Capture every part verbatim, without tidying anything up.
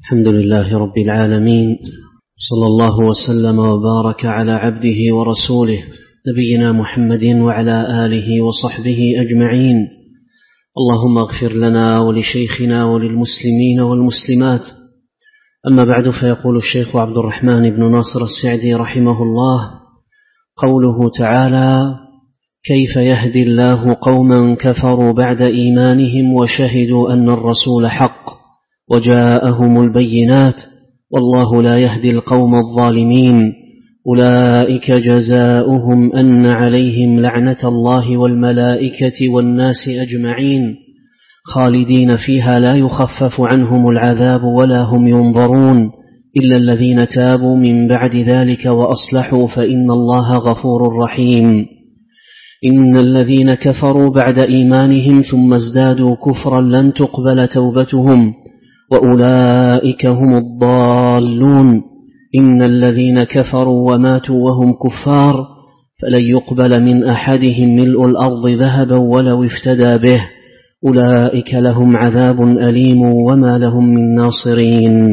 الحمد لله رب العالمين، صلى الله وسلم وبارك على عبده ورسوله نبينا محمد وعلى آله وصحبه أجمعين. اللهم اغفر لنا ولشيخنا وللمسلمين والمسلمات. أما بعد، فيقول الشيخ عبد الرحمن بن ناصر السعدي رحمه الله: قوله تعالى: كيف يهدي الله قوما كفروا بعد إيمانهم وشهدوا أن الرسول حق وجاءهم البينات والله لا يهدي القوم الظالمين، أولئك جزاؤهم أن عليهم لعنة الله والملائكة والناس أجمعين خالدين فيها لا يخفف عنهم العذاب ولا هم ينظرون إلا الذين تابوا من بعد ذلك وأصلحوا فإن الله غفور رحيم. إن الذين كفروا بعد إيمانهم ثم ازدادوا كفرا لن تقبل توبتهم وأولئك هم الضالون. إن الذين كفروا وماتوا وهم كفار فلن يقبل من أحدهم ملء الأرض ذهبا ولو افتدى به، أولئك لهم عذاب أليم وما لهم من ناصرين.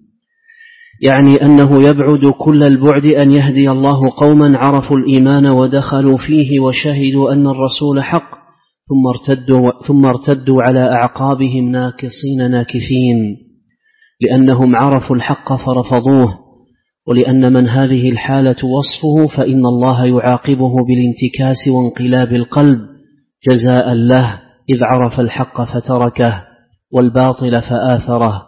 يعني أنه يبعد كل البعد أن يهدي الله قوما عرفوا الإيمان ودخلوا فيه وشهدوا أن الرسول حق ثم ارتدوا, ثم ارتدوا على أعقابهم ناكصين ناكثين، لأنهم عرفوا الحق فرفضوه، ولأن من هذه الحالة وصفه فإن الله يعاقبه بالانتكاس وانقلاب القلب جزاء له، إذ عرف الحق فتركه والباطل فآثره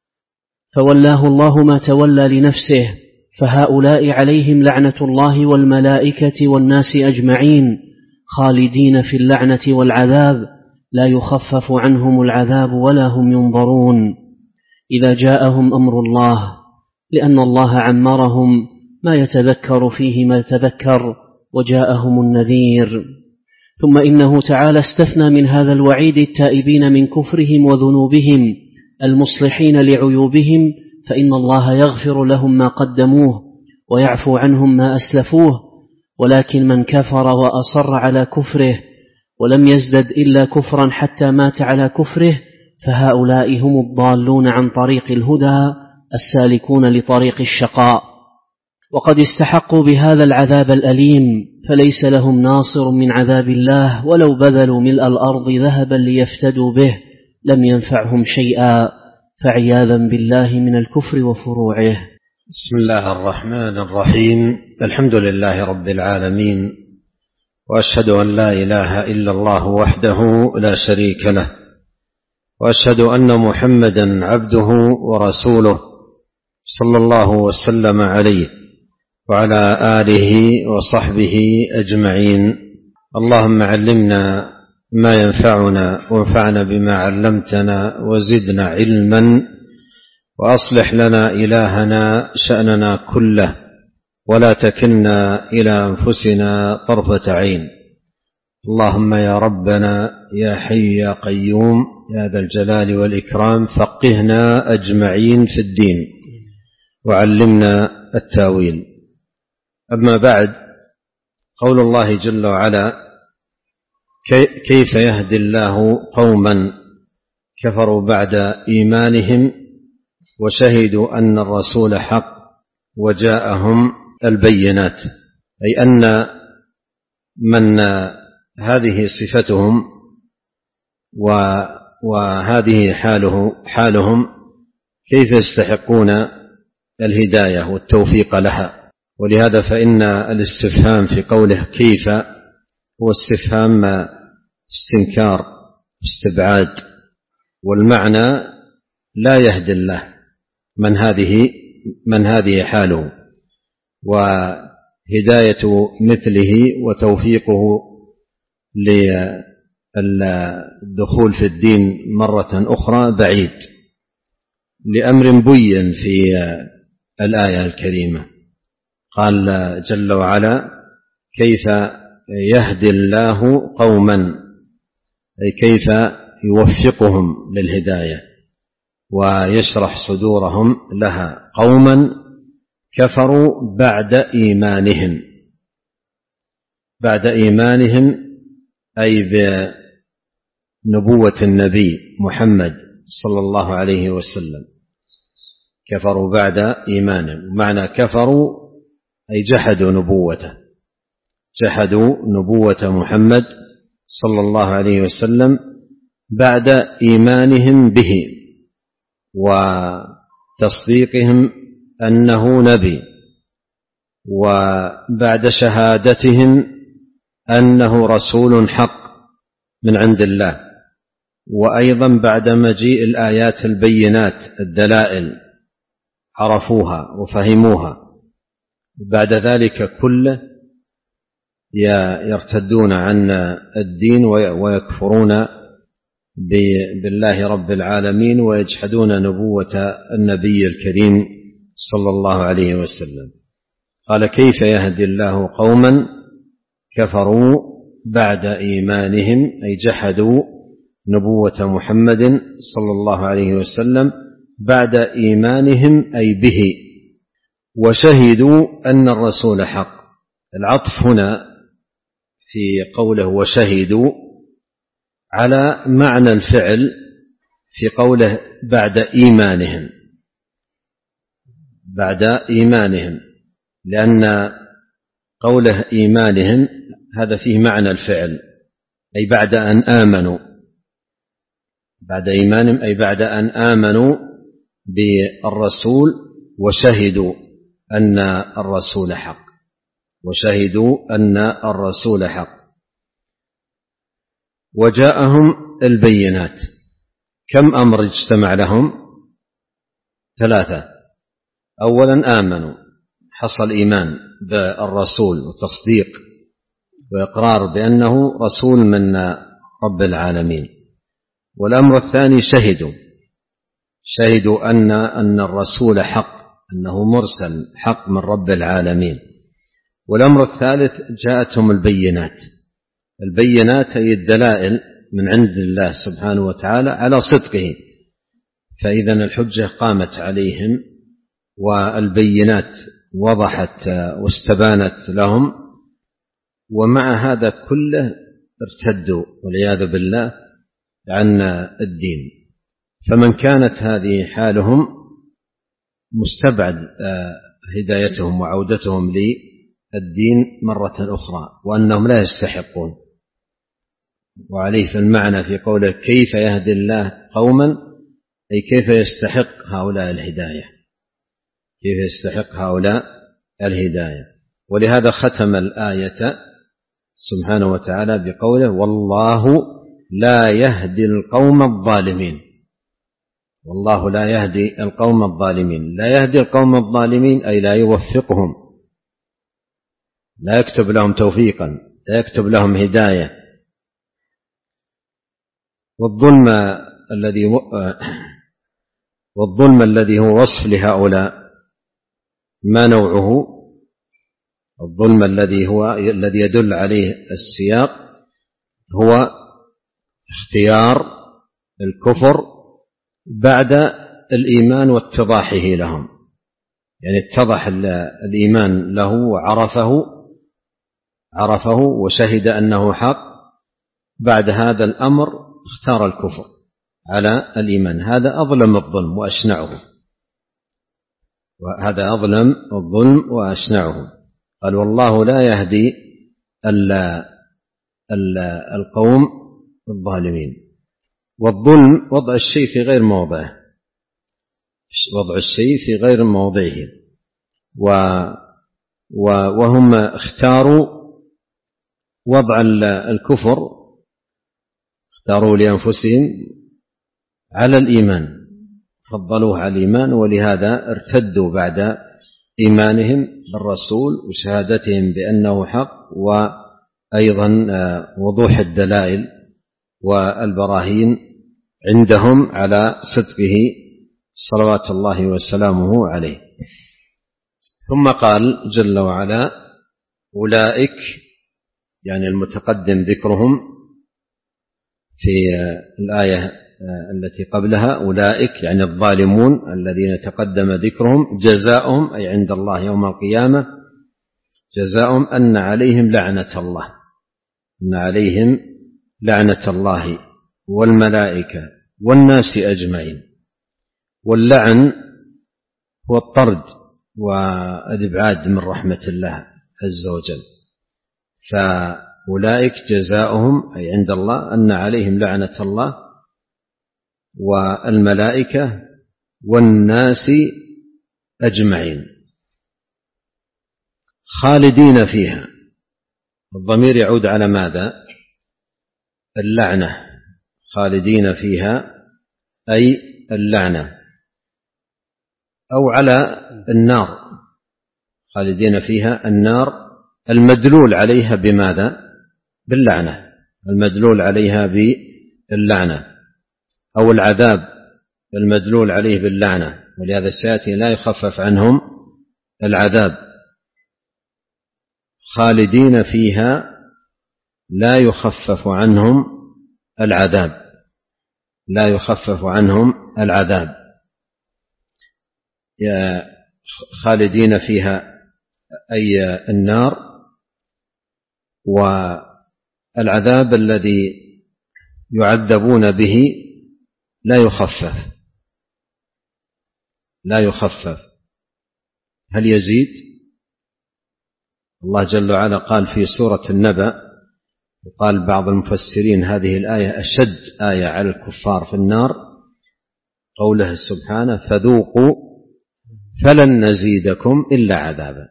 فولاه الله ما تولى لنفسه. فهؤلاء عليهم لعنة الله والملائكة والناس أجمعين خالدين في اللعنة والعذاب لا يخفف عنهم العذاب ولا هم ينظرون إذا جاءهم أمر الله، لأن الله عمرهم ما يتذكر فيه ما تذكر وجاءهم النذير. ثم إنه تعالى استثنى من هذا الوعيد التائبين من كفرهم وذنوبهم المصلحين لعيوبهم، فإن الله يغفر لهم ما قدموه ويعفو عنهم ما أسلفوه. ولكن من كفر وأصر على كفره ولم يزدد إلا كفرا حتى مات على كفره فهؤلاء هم الضالون عن طريق الهدى السالكون لطريق الشقاء، وقد استحقوا بهذا العذاب الأليم، فليس لهم ناصر من عذاب الله ولو بذلوا ملء الأرض ذهبا ليفتدوا به لم ينفعهم شيئا، فعياذا بالله من الكفر وفروعه. بسم الله الرحمن الرحيم. الحمد لله رب العالمين، وأشهد أن لا إله إلا الله وحده لا شريك له، وأشهد أن محمدا عبده ورسوله صلى الله وسلم عليه وعلى آله وصحبه أجمعين. اللهم علمنا ما ينفعنا وانفعنا بما علمتنا وزدنا علما، وأصلح لنا إلهنا شأننا كله ولا تكلنا إلى أنفسنا طرفة عين. اللهم يا ربنا يا حي يا قيوم يا ذا الجلال والإكرام فقهنا أجمعين في الدين وعلمنا التاويل. أما بعد، قول الله جل وعلا: كيف يهدي الله قوما كفروا بعد إيمانهم وشهدوا أن الرسول حق وجاءهم البينات، أي أن من هذه صفتهم وهذه حاله حالهم كيف يستحقون الهداية والتوفيق لها. ولهذا فإن الاستفهام في قوله كيف هو استفهام استنكار استبعاد، والمعنى لا يهدي الله من هذه من هذه حاله، وهداية مثله وتوفيقه للدخول في الدين مرة أخرى بعيد، لأمر بين في الآية الكريمة. قال جل وعلا: كيف يهدي الله قوما، أي كيف يوفقهم للهداية ويشرح صدورهم لها. قوما كفروا بعد إيمانهم، بعد إيمانهم أي بنبوة النبي محمد صلى الله عليه وسلم، كفروا بعد إيمانهم. معنى كفروا أي جحدوا نبوته، جحدوا نبوة محمد صلى الله عليه وسلم بعد إيمانهم به وتصديقهم أنه نبي، وبعد شهادتهم أنه رسول حق من عند الله، وأيضا بعد مجيء الآيات البينات الدلائل عرفوها وفهموها. بعد ذلك كله يرتدون عن الدين ويكفرون بالله رب العالمين ويجحدون نبوة النبي الكريم صلى الله عليه وسلم. قال كيف يهدي الله قوما كفروا بعد إيمانهم، أي جحدوا نبوة محمد صلى الله عليه وسلم بعد إيمانهم أي به، وشهدوا أن الرسول حق. العطف هنا في قوله وشهدوا على معنى الفعل في قوله بعد إيمانهم، بعد إيمانهم، لأن قوله إيمانهم هذا فيه معنى الفعل، أي بعد أن آمنوا، بعد إيمانهم أي بعد أن آمنوا بالرسول وشهدوا أن الرسول حق، وشهدوا أن الرسول حق. وجاءهم البينات. كم أمر اجتمع لهم؟ ثلاثة. أولا آمنوا، حصل إيمان بالرسول وتصديق وإقرار بأنه رسول من رب العالمين. والأمر الثاني شهدوا، شهدوا أن أن الرسول حق، أنه مرسل حق من رب العالمين. والأمر الثالث جاءتهم البينات. البينات هي الدلائل من عند الله سبحانه وتعالى على صدقه، فإذا الحجة قامت عليهم والبينات وضحت واستبانت لهم، ومع هذا كله ارتدوا والعياذ بالله عن الدين. فمن كانت هذه حالهم مستبعد هدايتهم وعودتهم للدين مرة أخرى، وأنهم لا يستحقون. وعليه في المعنى في قوله كيف يهدي الله قوما، أي كيف يستحق هؤلاء الهداية، كيف يستحق هؤلاء الهداية. ولهذا ختم الآية سبحانه وتعالى بقوله والله لا يهدي القوم الظالمين. والله لا يهدي القوم الظالمين. لا يهدي القوم الظالمين أي لا يوفقهم، لا يكتب لهم توفيقا، لا يكتب لهم هداية. والظلم الذي والظلم الذي هو وصف لهؤلاء ما نوعه؟ الظلم الذي هو الذي يدل عليه السياق هو اختيار الكفر بعد الإيمان واتضاحه لهم، يعني اتضح الإيمان له وعرفه عرفه وشهد أنه حق، بعد هذا الأمر اختار الكفر على الإيمان. هذا أظلم الظلم وأشنعه، وهذا أظلم الظلم وأشنعه. قال والله لا يهدي القوم الظالمين. والظلم وضع الشيء في غير موضعه، وضع الشيء في غير موضعه، وهم اختاروا وضع الكفر، اختاروا لأنفسهم على الإيمان، فضلوه على الإيمان، ولهذا ارتدوا بعد إيمانهم بالرسول وشهادتهم بأنه حق، وأيضا وضوح الدلائل والبراهين عندهم على صدقه صلوات الله وسلامه عليه. ثم قال جل وعلا أولئك، يعني المتقدم ذكرهم في الآية التي قبلها، أولئك يعني الظالمون الذين تقدم ذكرهم، جزاؤهم أي عند الله يوم القيامة جزاؤهم أن عليهم لعنة الله، أن عليهم لعنة الله والملائكة والناس أجمعين. واللعن هو الطرد والإبعاد من رحمة الله عز وجل. فأولئك جزاؤهم أي عند الله أن عليهم لعنة الله والملائكة والناس أجمعين خالدين فيها. الضمير يعود على ماذا؟ اللعنة. خالدين فيها أي اللعنة، أو على النار. خالدين فيها النار المدلول عليها بماذا؟ باللعنة. المدلول عليها باللعنة، أو العذاب المدلول عليه باللعنة. ولهذا سيأتي لا يخفف عنهم العذاب. خالدين فيها لا يخفف عنهم العذاب، لا يخفف عنهم العذاب. خالدين فيها أي النار، والعذاب الذي يعذبون به لا يخفف لا يخفف. هل يزيد؟ الله جل وعلا قال في سورة النبأ، وقال بعض المفسرين هذه الآية أشد آية على الكفار في النار، قوله سبحانه فذوقوا فلن نزيدكم إلا عذابا.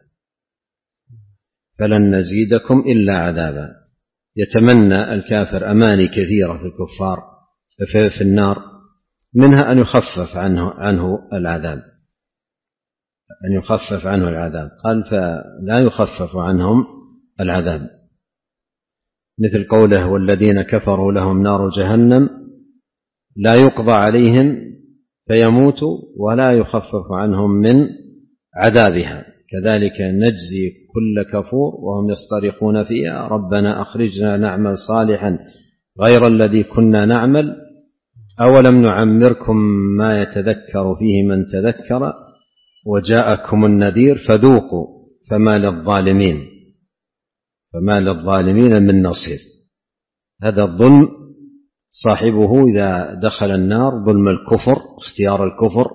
فلن نزيدكم إلا عذابا. يتمنى الكافر أماني كثيرة في الكفار في النار، منها أن يخفف عنه, عنه العذاب أن يخفف عنه العذاب. قال فلا يخفف عنهم العذاب، مثل قوله والذين كفروا لهم نار جهنم لا يقضى عليهم فيموتوا ولا يخفف عنهم من عذابها كذلك نجزي كل كفور وهم يصطرخون فيها ربنا أخرجنا نعمل صالحا غير الذي كنا نعمل أولم نعمركم ما يتذكر فيه من تذكر وجاءكم النذير فذوقوا فما للظالمين فما للظالمين من نصير. هذا الظلم صاحبه إذا دخل النار ظلم الكفر، اختيار الكفر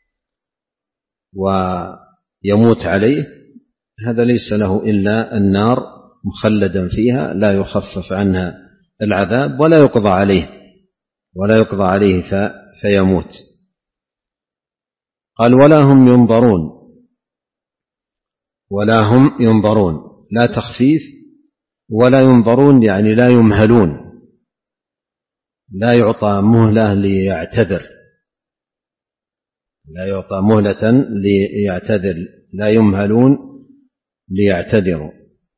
ويموت عليه، هذا ليس له إلا النار مخلدا فيها لا يخفف عنها العذاب ولا يقضى عليه ولا يقضى عليه فيموت. قال ولا هم ينظرون، ولا هم ينظرون، لا تخفيف ولا ينظرون يعني لا يمهلون، لا يعطى مهلة ليعتذر، لا يعطى مهلة ليعتذر، لا يمهلون ليعتذروا.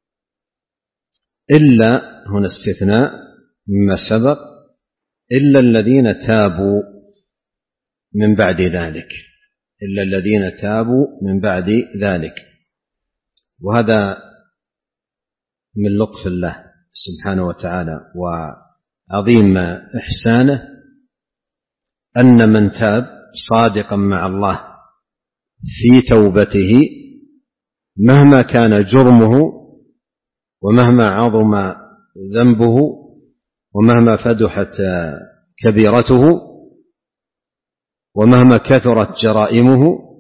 إلا هنا استثناء مما سبق، إلا الذين تابوا من بعد ذلك، إلا الذين تابوا من بعد ذلك. وهذا من لطف الله سبحانه وتعالى وعظيم إحسانه أن من تاب صادقا مع الله في توبته مهما كان جرمه ومهما عظم ذنبه ومهما فدحت كبيرته ومهما كثرت جرائمه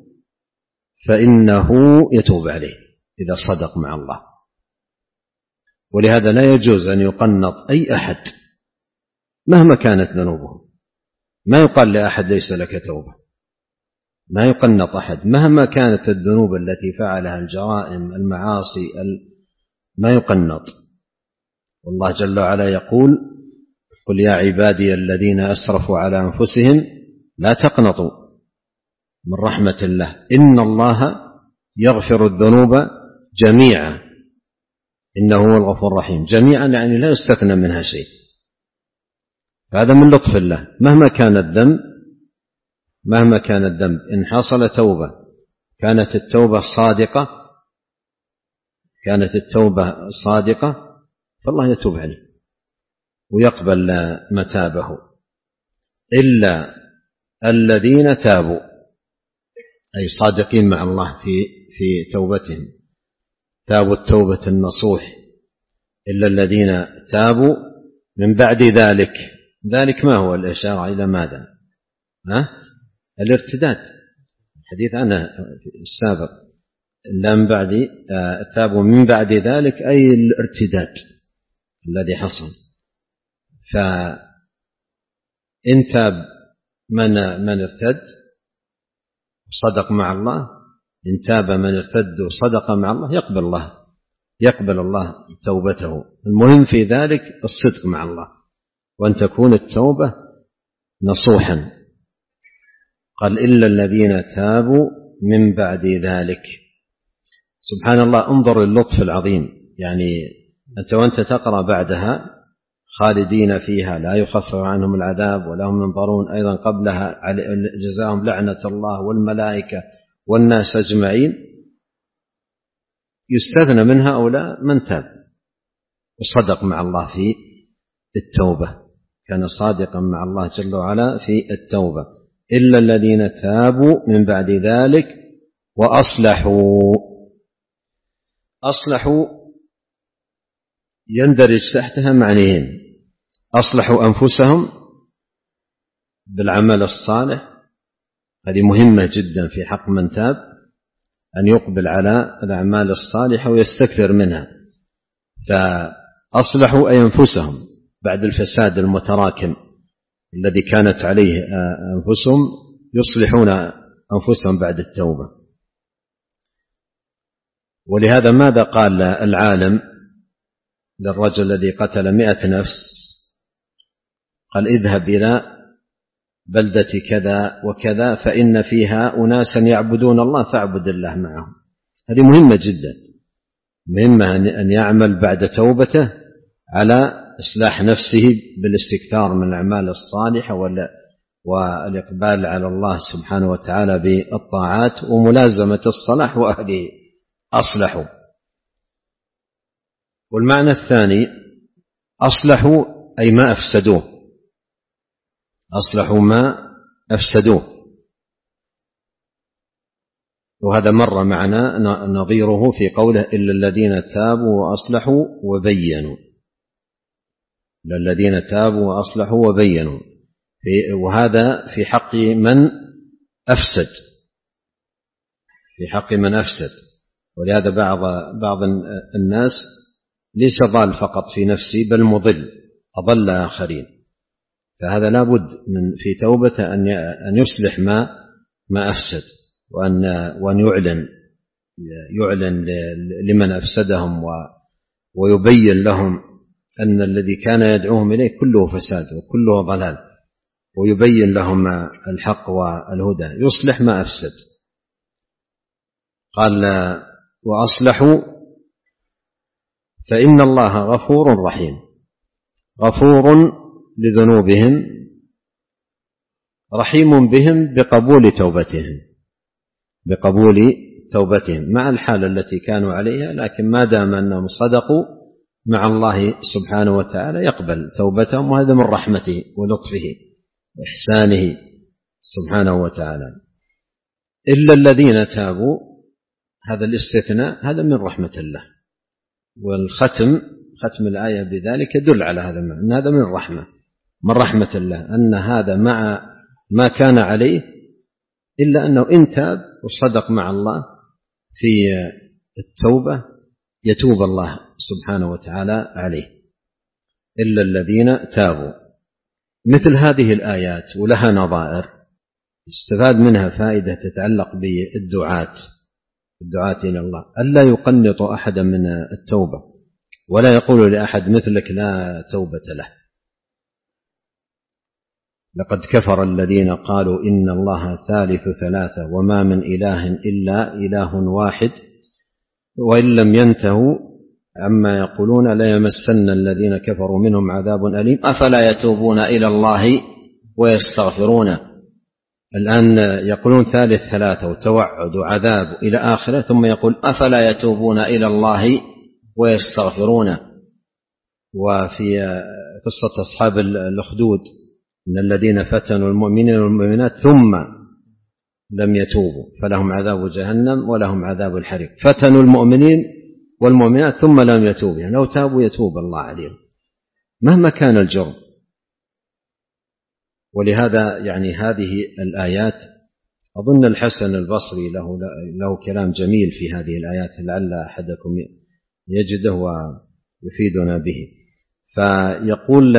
فإنه يتوب عليه إذا صدق مع الله. ولهذا لا يجوز أن يقنط أي أحد مهما كانت ذنوبه. ما يقال لأحد ليس لك توبة، ما يقنط أحد مهما كانت الذنوب التي فعلها، الجرائم المعاصي، ما يقنط. والله جل وعلا يقول قل يا عبادي الذين أسرفوا على أنفسهم لا تقنطوا من رحمة الله إن الله يغفر الذنوب جميعا إنه هو الغفور الرحيم. جميعا يعني لا يستثنى منها شيء. هذا من لطف الله. مهما كان الذنب مهما كان الذنب إن حصل توبة كانت التوبة صادقة كانت التوبة صادقة فالله يتوب عليه ويقبل متابه. إلا الذين تابوا أي صادقين مع الله في في توبتهم، تابوا التوبة النصوح. إلا الذين تابوا من بعد ذلك. ذلك ما هو الإشارة إلى ماذا؟ ها؟ الارتداد. حديث أنا السابق إلا من بعد تابوا من بعد ذلك أي الارتداد الذي حصل. فإن تاب من من ارتد وصدق مع الله، إن تاب من ارتد وصدق مع الله يقبل الله يقبل الله توبته. المهم في ذلك الصدق مع الله، وأن تكون التوبة نصوحا. قال إلا الذين تابوا من بعد ذلك. سبحان الله، انظر اللطف العظيم. يعني أنت وأنت تقرأ بعدها خالدين فيها لا يخفف عنهم العذاب ولا هم ينظرون، أيضا قبلها جزاهم لعنة الله والملائكة والناس أجمعين، يستثنى من هؤلاء من تاب وصدق مع الله في التوبة، كان صادقا مع الله جل وعلا في التوبة. إلا الذين تابوا من بعد ذلك وأصلحوا. أصلحوا يندرج تحتها معنيين: أصلحوا أنفسهم بالعمل الصالح، هذه مهمة جدا في حق من تاب، أن يقبل على الأعمال الصالحة ويستكثر منها. فأصلحوا أي أنفسهم بعد الفساد المتراكم الذي كانت عليه أنفسهم، يصلحون أنفسهم بعد التوبة. ولهذا ماذا قال العالم للرجل الذي قتل مئة نفس؟ قال اذهب إلى بلدة كذا وكذا فإن فيها أناسا يعبدون الله فاعبد الله معهم. هذه مهمة جدا، مهمة أن يعمل بعد توبته على إصلاح نفسه بالاستكثار من الأعمال الصالحة والإقبال على الله سبحانه وتعالى بالطاعات وملازمة الصلاح وأهله. أصلحوا. والمعنى الثاني أصلحوا أي ما أفسدوه، أصلحوا ما أفسدوه. وهذا مر معنا نظيره في قوله إلا الذين تابوا وأصلحوا وبينوا، إلا الذين تابوا وأصلحوا وبينوا، وهذا في حق من أفسد، في حق من أفسد. ولهذا بعض بعض الناس ليس ضال فقط في نفسه بل مضل، أضل آخرين. فهذا لا بد من في توبته أن أن يصلح ما ما أفسد، وأن وأن يعلن يعلن لمن أفسدهم ويبين لهم أن الذي كان يدعوهم إليه كله فساد وكله ضلال، ويبين لهم الحق والهدى، يصلح ما أفسد. قال وأصلحوا فإن الله غفور رحيم. غفور لذنوبهم، رحيم بهم بقبول توبتهم، بقبول توبتهم مع الحالة التي كانوا عليها، لكن ما دام أنهم صدقوا مع الله سبحانه وتعالى يقبل توبتهم، وهذا من رحمته ولطفه وإحسانه سبحانه وتعالى. إلا الذين تابوا، هذا الاستثناء هذا من رحمة الله، والختم ختم الآية بذلك يدل على هذا المعنى، أن هذا من الرحمة، من رحمة الله، أن هذا مع ما كان عليه إلا أنه إن تاب وصدق مع الله في التوبة يتوب الله سبحانه وتعالى عليه. إلا الذين تابوا. مثل هذه الآيات ولها نظائر استفاد منها فائدة تتعلق بالدعاة، الدعاة إلى الله، ألا يقنط أحدا من التوبة، ولا يقول لأحد مثلك لا توبة له. لقد كفر الذين قالوا إن الله ثالث ثلاثة وما من إله إلا إله واحد وإن لم ينتهوا عما يقولون ليمسن الذين كفروا منهم عذاب أليم أفلا يتوبون إلى الله ويستغفرون. الآن يقولون ثالث ثلاثة وتوعد وعذاب إلى آخره، ثم يقول أفلا يتوبون إلى الله ويستغفرون. وفي قصة أصحاب الأخدود إن الذين فتنوا المؤمنين والمؤمنات ثم لم يتوبوا فلهم عذاب جهنم ولهم عذاب الحريق. فتنوا المؤمنين والمؤمنات ثم لم يتوبوا، يعني لو تابوا يتوب الله عليهم مهما كان الجرم. ولهذا يعني هذه الآيات أظن الحسن البصري له, له كلام جميل في هذه الآيات لعل أحدكم يجده ويفيدنا به. فيقول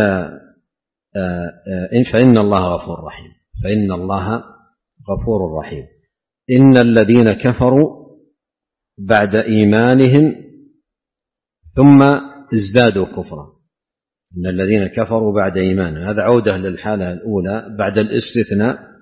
فإن الله غفور رحيم، فإن الله غفور رحيم. إن الذين كفروا بعد إيمانهم ثم ازدادوا كفرا، إن الذين كفروا بعد إيمانهم، هذا عودة للحالة الأولى بعد الاستثناء.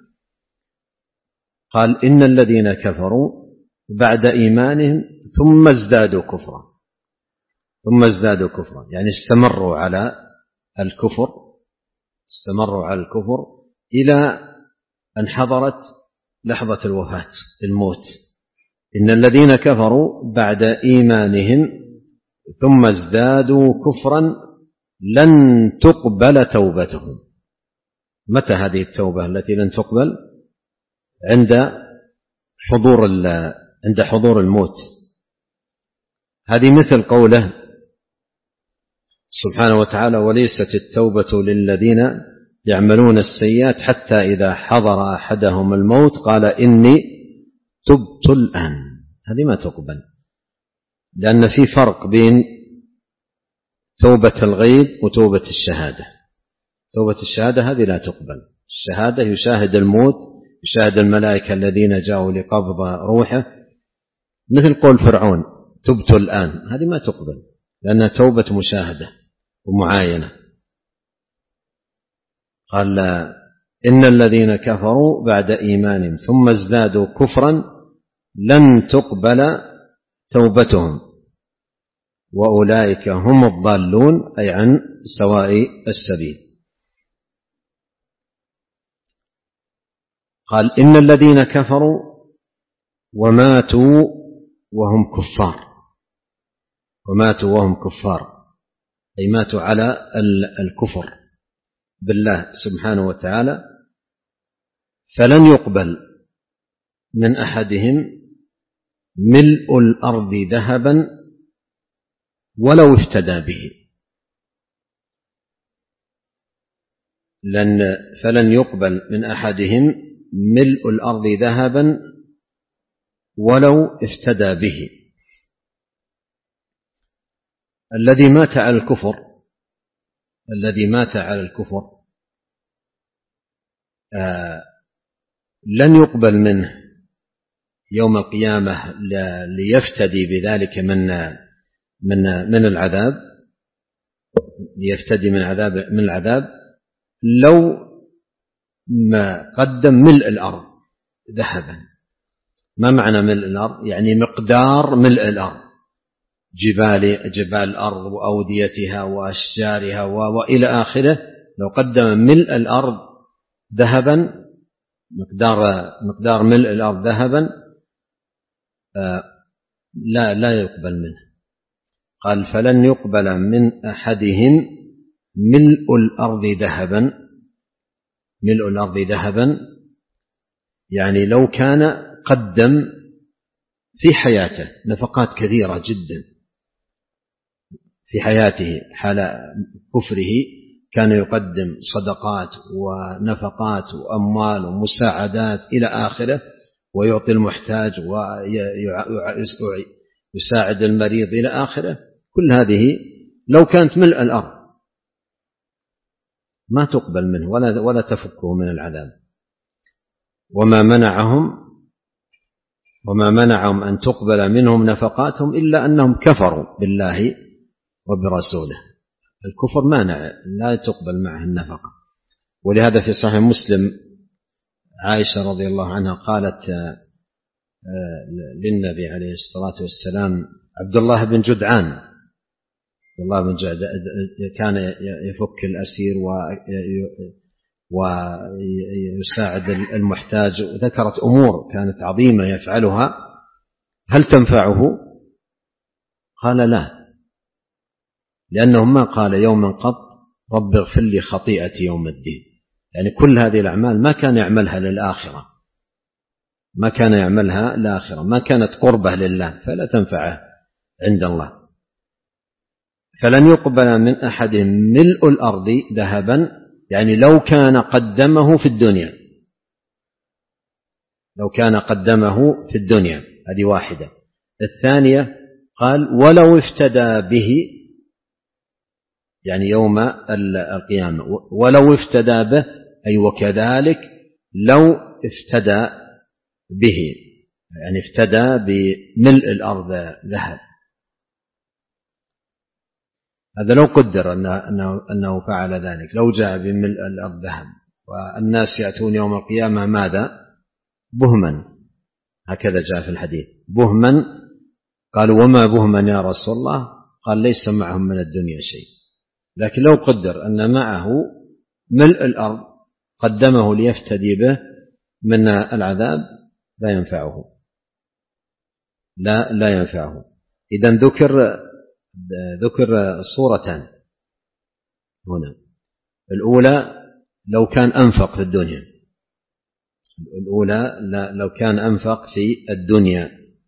قال إن الذين كفروا بعد إيمانهم ثم ازدادوا كفرا، ثم ازدادوا كفرا يعني استمروا على الكفر، استمروا على الكفر إلى أن حضرت لحظة الوفاة، الموت. إن الذين كفروا بعد إيمانهم ثم ازدادوا كفرا لن تقبل توبتهم. متى هذه التوبة التي لن تقبل؟ عند حضور عند حضور الموت. هذه مثل قوله سبحانه وتعالى: وليست التوبة للذين يعملون السيئات حتى إذا حضر أحدهم الموت قال إني تبت الآن. هذه ما تقبل، لأن في فرق بين توبة الغيب وتوبة الشهادة. توبة الشهادة هذه لا تقبل. الشهادة يشاهد الموت، يشاهد الملائكة الذين جاءوا لقبض روحه، مثل قول فرعون تبت الآن، هذه ما تقبل لأنها توبة مشاهدة ومعاينة. قال إن الذين كفروا بعد إيمانهم ثم ازدادوا كفرا لن تقبل توبتهم وأولئك هم الضالون، أي عن سواء السبيل. قال إن الذين كفروا وماتوا وهم كفار، وماتوا وهم كفار أي ماتوا على الكفر بالله سبحانه وتعالى، فلن يقبل من أحدهم ملء الأرض ذهبا ولو افتدى به. لن فلن يقبل من أحدهم ملء الأرض ذهبا ولو افتدى به. الذي مات على الكفر، الذي مات على الكفر آه لن يقبل منه يوم القيامة ليفتدي بذلك من من من العذاب، ليفتدي من عذاب من العذاب لو ما قدم ملء الأرض ذهبا. ما معنى ملء الأرض؟ يعني مقدار ملء الأرض، جبال جبال الأرض وأوديتها وأشجارها وإلى آخره. لو قدم ملء الأرض ذهبا، مقدار مقدار ملء الأرض ذهبا آه لا لا يقبل منه. قال فلن يقبل من أحدهم ملء الأرض ذهبا. ملء الأرض ذهبا يعني لو كان قدم في حياته نفقات كثيرة جدا، في حياته حال كفره كان يقدم صدقات ونفقات وأموال ومساعدات إلى آخره، ويعطي المحتاج ويساعد المريض إلى آخره. كل هذه لو كانت ملء الأرض ما تقبل منه ولا ولا تفكه من العذاب. وما منعهم وما منعهم أن تقبل منهم نفقاتهم إلا أنهم كفروا بالله وبرسوله. الكفر مانع لا تقبل معه النفقة. ولهذا في صحيح مسلم عائشة رضي الله عنها قالت للنبي عليه الصلاة والسلام: عبد الله بن جدعان، عبد الله بن جدعان كان يفك الأسير ويساعد المحتاج، وذكرت أمور كانت عظيمة يفعلها، هل تنفعه؟ قال لا، لأنه ما قال يوما قط رب اغفر لي خطيئتي يوم الدين. يعني كل هذه الأعمال ما كان يعملها للآخرة، ما كان يعملها للآخرة، ما كانت قربة لله، فلا تنفعه عند الله. فلن يقبل من أحدهم ملء الأرض ذهبا، يعني لو كان قدمه في الدنيا لو كان قدمه في الدنيا، هذه واحدة. الثانية قال ولو افتدى به، يعني يوم القيامة، ولو افتدى به أي وكذلك لو افتدى به، يعني افتدى بملء الأرض ذهب. هذا لو قدر أنه, أنه فعل ذلك، لو جاء بملء الأرض ذهب والناس يأتون يوم القيامة ماذا؟ بهما، هكذا جاء في الحديث بهما. قالوا وما بهما يا رسول الله؟ قال ليس معهم من الدنيا شيء. لكن لو قدر أن معه ملء الأرض قدمه ليفتدي به من العذاب لا ينفعه، لا لا ينفعه. إذن ذكر ذكر صورتان هنا. الأولى لو كان أنفق في الدنيا، الأولى لو كان أنفق في الدنيا،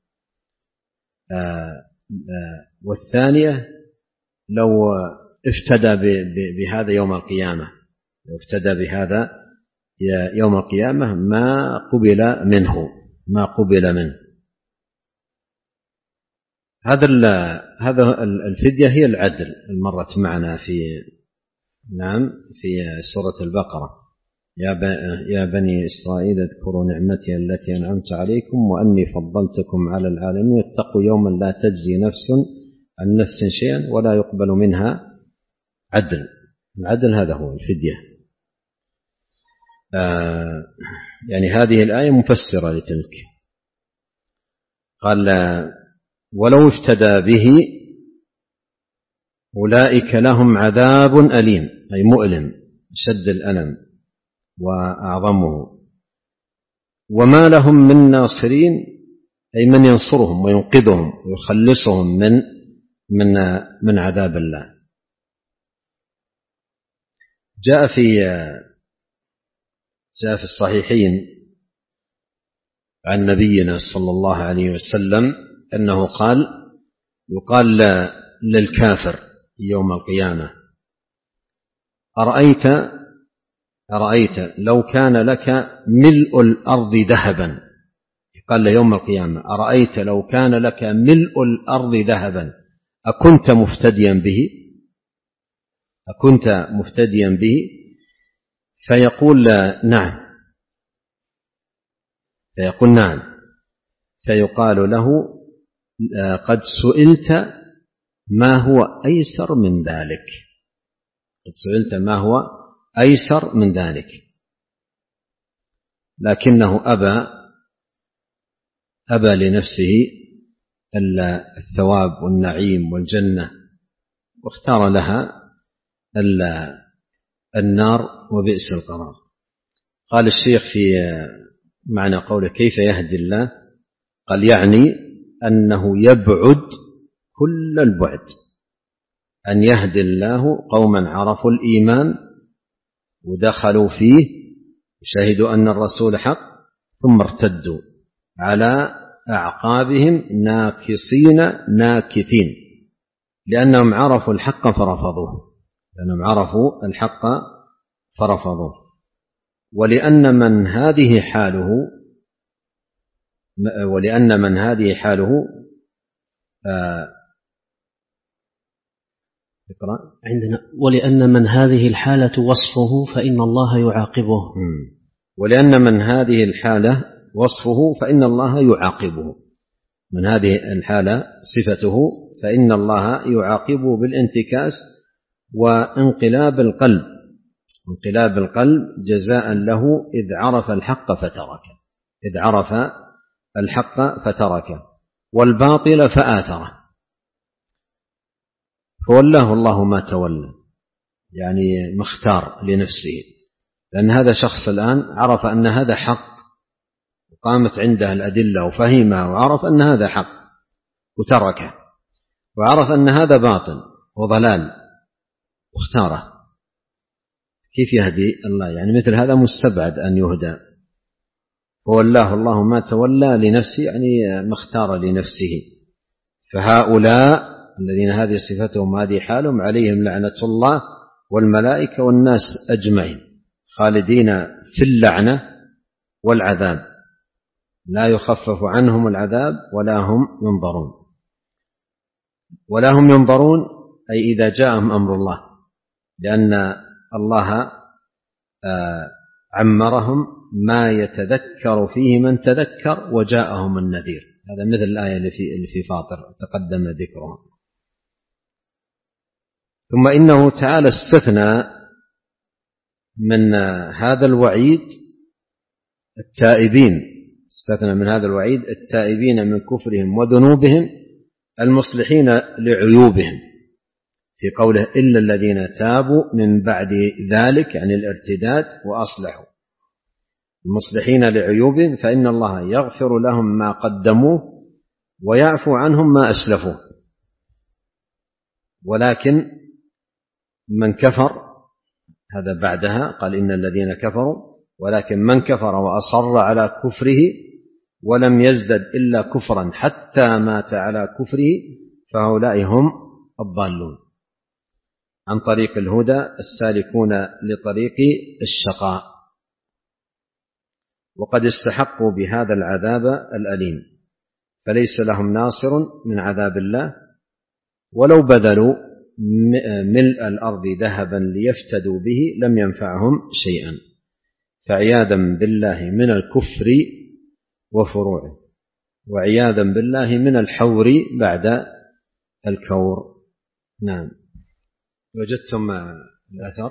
آآ آآ والثانية لو افتدى بهذا يوم القيامة، لو افتدى بهذا يوم القيامة ما قبل منه، ما قبل منه. هذا هذا الفدية هي العدل المرت معنا في نعم في سورة البقرة. يا بني إسرائيل اذكروا نعمتي التي أنعمت عليكم وأني فضلتكم على العالمين واتقوا يوما لا تجزي نفس عن نفس شيئا ولا يقبل منها عدل. العدل هذا هو الفدية. آه يعني هذه الآية مفسرة لتلك. قال ولو افتدى به أولئك لهم عذاب أليم، أي مؤلم شد الألم وأعظمه، وما لهم من ناصرين، أي من ينصرهم وينقذهم ويخلصهم من من من عذاب الله. جاء في جاء في الصحيحين عن نبينا صلى الله عليه وسلم أنه قال يقال للكافر يوم القيامة أرأيت أرأيت لو كان لك ملء الأرض ذهبا، قال له يوم القيامة أرأيت لو كان لك ملء الأرض ذهبا أكنت مفتديا به أكنت مفتديا به فيقول نعم، فيقول نعم، فيقال له قد سئلت ما هو أيسر من ذلك، قد سئلت ما هو أيسر من ذلك، لكنه أبى أبى لنفسه الثواب والنعيم والجنة واختار لها النار وبئس القرار. قال الشيخ في معنى قوله كيف يهدي الله، قال يعني أنه يبعد كل البعد أن يهدي الله قوما عرفوا الإيمان ودخلوا فيه وشهدوا أن الرسول حق ثم ارتدوا على أعقابهم ناكصين ناكثين لأنهم عرفوا الحق فرفضوه لأنهم عرفوا الحق فرفضوه ولأن من هذه حاله ولأن من هذه حاله آه عندنا ولأن من هذه الحالة وصفه فإن الله يعاقبه ولأن من هذه الحالة وصفه فإن الله يعاقبه من هذه الحالة صفته فإن الله يعاقبه بالانتكاس وانقلاب القلب انقلاب القلب جزاء له إذ عرف الحق فتركه إذ عرف الحق فتركه والباطل فآثره فولاه الله ما تولى يعني مختار لنفسه لأن هذا شخص الآن عرف أن هذا حق وقامت عنده الأدلة وفهمها وعرف أن هذا حق وتركه وعرف أن هذا باطل وضلال واختاره كيف يهدي الله يعني مثل هذا مستبعد أن يهدى فولاه الله ما تولى لنفسه يعني ما اختار لنفسه فهؤلاء الذين هذه صفتهم هذه حالهم عليهم لعنة الله والملائكة والناس أجمعين خالدين في اللعنة والعذاب لا يخفف عنهم العذاب ولا هم ينظرون. ولا هم ينظرون أي إذا جاءهم أمر الله، لأن الله عمرهم ما يتذكر فيه من تذكر وجاءهم النذير. هذا مثل الآية اللي في فاطر تقدم ذكرها. ثم إنه تعالى استثنى من هذا الوعيد التائبين، استثنى من هذا الوعيد التائبين من كفرهم وذنوبهم المصلحين لعيوبهم، في قوله إلا الذين تابوا من بعد ذلك عن الارتداد وأصلحوا، المصلحين لعيوبهم، فإن الله يغفر لهم ما قدموه ويعفو عنهم ما أسلفوه. ولكن من كفر، هذا بعدها قال إن الذين كفروا، ولكن من كفر وأصر على كفره ولم يزدد إلا كفرا حتى مات على كفره فهؤلاء هم الضالون، عن طريق الهدى السالكون لطريق الشقاء، وقد استحقوا بهذا العذاب الأليم، فليس لهم ناصر من عذاب الله، ولو بذلوا ملء الأرض ذهبا ليفتدوا به لم ينفعهم شيئا، فعياذا بالله من الكفر وفروعه، وعياذا بالله من الحور بعد الكور. نعم. وجدتم الأثر؟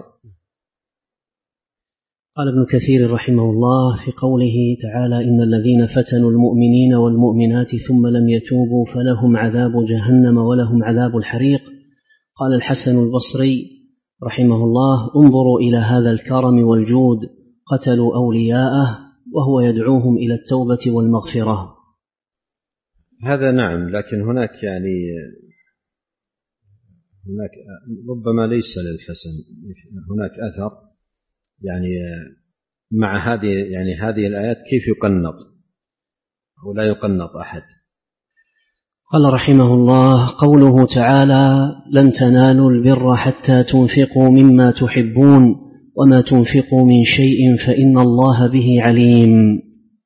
قال ابن كثير رحمه الله في قوله تعالى إن الذين فتنوا المؤمنين والمؤمنات ثم لم يتوبوا فلهم عذاب جهنم ولهم عذاب الحريق. قال الحسن البصري رحمه الله انظروا إلى هذا الكرم والجود، قتلوا أولياءه وهو يدعوهم إلى التوبة والمغفرة. هذا نعم، لكن هناك يعني هناك ربما ليس للحسن، هناك أثر يعني مع هذه يعني هذه الآيات كيف يقنط أو لا يقنط أحد. قال رحمه الله قوله تعالى لن تنالوا البر حتى تنفقوا مما تحبون وما تنفقوا من شيء فإن الله به عليم،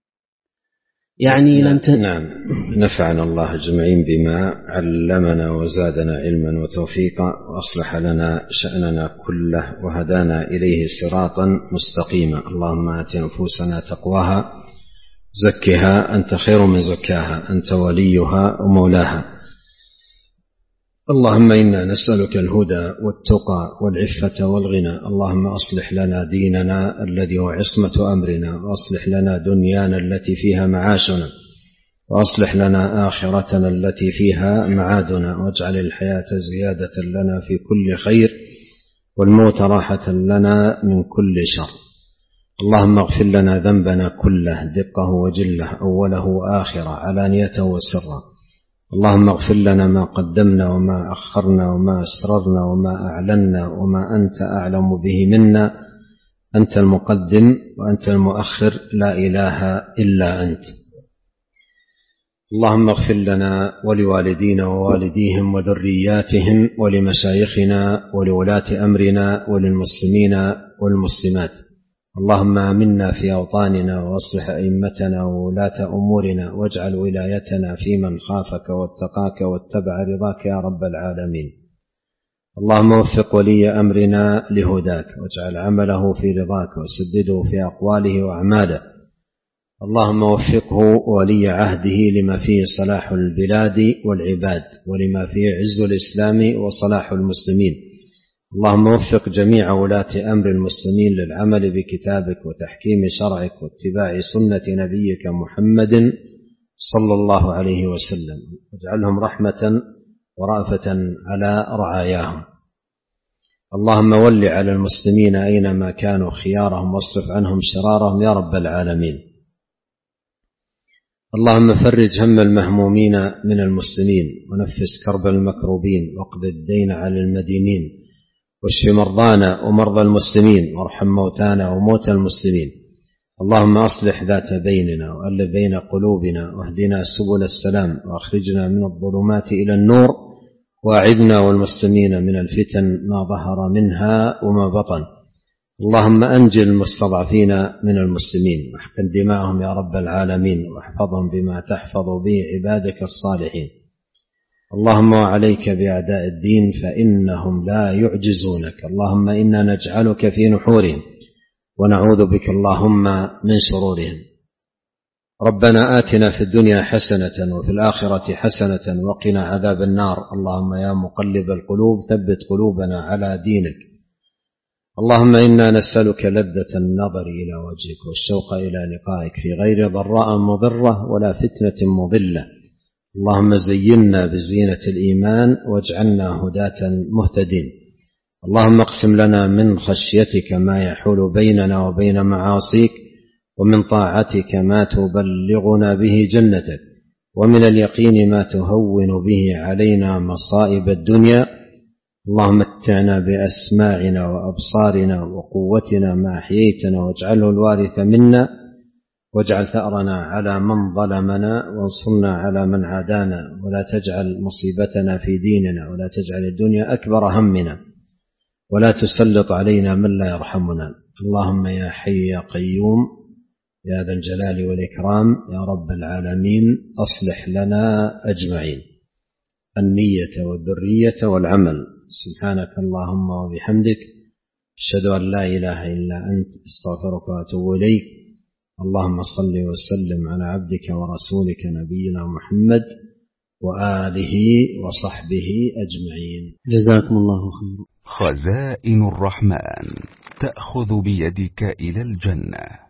يعني لن تن... نعم. نفعنا الله جميعين بما علمنا وزادنا علما وتوفيقا، وأصلح لنا شأننا كله وهدانا إليه صراطا مستقيما. اللهم آت نفوسنا تقواها زكها أنت خير من زكاها أنت وليها ومولاها. اللهم إنا نسألك الهدى والتقى والعفة والغنى. اللهم أصلح لنا ديننا الذي هو عصمة أمرنا، وأصلح لنا دنيانا التي فيها معاشنا، وأصلح لنا آخرتنا التي فيها معادنا، واجعل الحياة زيادة لنا في كل خير والموت راحة لنا من كل شر. اللهم اغفر لنا ذنبنا كله دقه وجله أوله وآخره علانيته وسره. اللهم اغفر لنا ما قدمنا وما أخرنا وما أسررنا وما أعلنا وما أنت أعلم به منا، أنت المقدم وأنت المؤخر لا إله إلا أنت. اللهم اغفر لنا ولوالدينا ووالديهم وذرياتهم ولمشايخنا ولولاة أمرنا وللمسلمين والمسلمات. اللهم آمنا في أوطاننا وأصلح أئمتنا وولاة أمورنا، واجعل ولايتنا في من خافك واتقاك واتبع رضاك يا رب العالمين. اللهم وفق ولي أمرنا لهداك، واجعل عمله في رضاك، وسدده في أقواله وأعماله. اللهم وفقه ولي عهده لما فيه صلاح البلاد والعباد، ولما فيه عز الإسلام وصلاح المسلمين. اللهم وفق جميع ولاة أمر المسلمين للعمل بكتابك وتحكيم شرعك واتباع سنة نبيك محمد صلى الله عليه وسلم، واجعلهم رحمة ورأفة على رعاياهم. اللهم ول على المسلمين أينما كانوا خيارهم، واصرف عنهم شرارهم يا رب العالمين. اللهم فرج هم المهمومين من المسلمين، ونفس كرب المكروبين، واقض الدين على المدينين، واشف مرضانا ومرضى المسلمين، وارحم موتانا وموتى المسلمين. اللهم أصلح ذات بيننا وألف بين قلوبنا، واهدنا سبل السلام، وأخرجنا من الظلمات إلى النور، وأعذنا والمسلمين من الفتن ما ظهر منها وما بطن. اللهم أنجِ المستضعفين من المسلمين واحقن دماءهم يا رب العالمين، واحفظهم بما تحفظ به عبادك الصالحين. اللهم وعليك بأعداء الدين فإنهم لا يعجزونك. اللهم إنا نجعلك في نحورهم ونعوذ بك اللهم من شرورهم. ربنا آتنا في الدنيا حسنة وفي الآخرة حسنة وقنا عذاب النار. اللهم يا مقلب القلوب ثبت قلوبنا على دينك. اللهم إنا نسألك لذة النظر إلى وجهك والشوق إلى لقائك في غير ضراء مضرة ولا فتنة مضلة. اللهم زينا بزينة الإيمان واجعلنا هداة مهتدين. اللهم اقسم لنا من خشيتك ما يحول بيننا وبين معاصيك، ومن طاعتك ما تبلغنا به جنتك، ومن اليقين ما تهون به علينا مصائب الدنيا. اللهم متعنا بأسماعنا وأبصارنا وقوتنا ما أحييتنا، واجعله الوارث منا، واجعل ثأرنا على من ظلمنا، وانصرنا على من عادانا، ولا تجعل مصيبتنا في ديننا، ولا تجعل الدنيا أكبر همنا، ولا تسلط علينا من لا يرحمنا. اللهم يا حي يا قيوم يا ذا الجلال والإكرام يا رب العالمين أصلح لنا أجمعين النية والذرية والعمل. سبحانك اللهم وبحمدك أشهد أن لا إله إلا أنت أستغفرك وأتوب إليك. اللهم صل وسلم على عبدك ورسولك نبينا محمد وآله وصحبه أجمعين. جزاكم الله خيرا. خزائن الرحمن تأخذ بيدك إلى الجنة.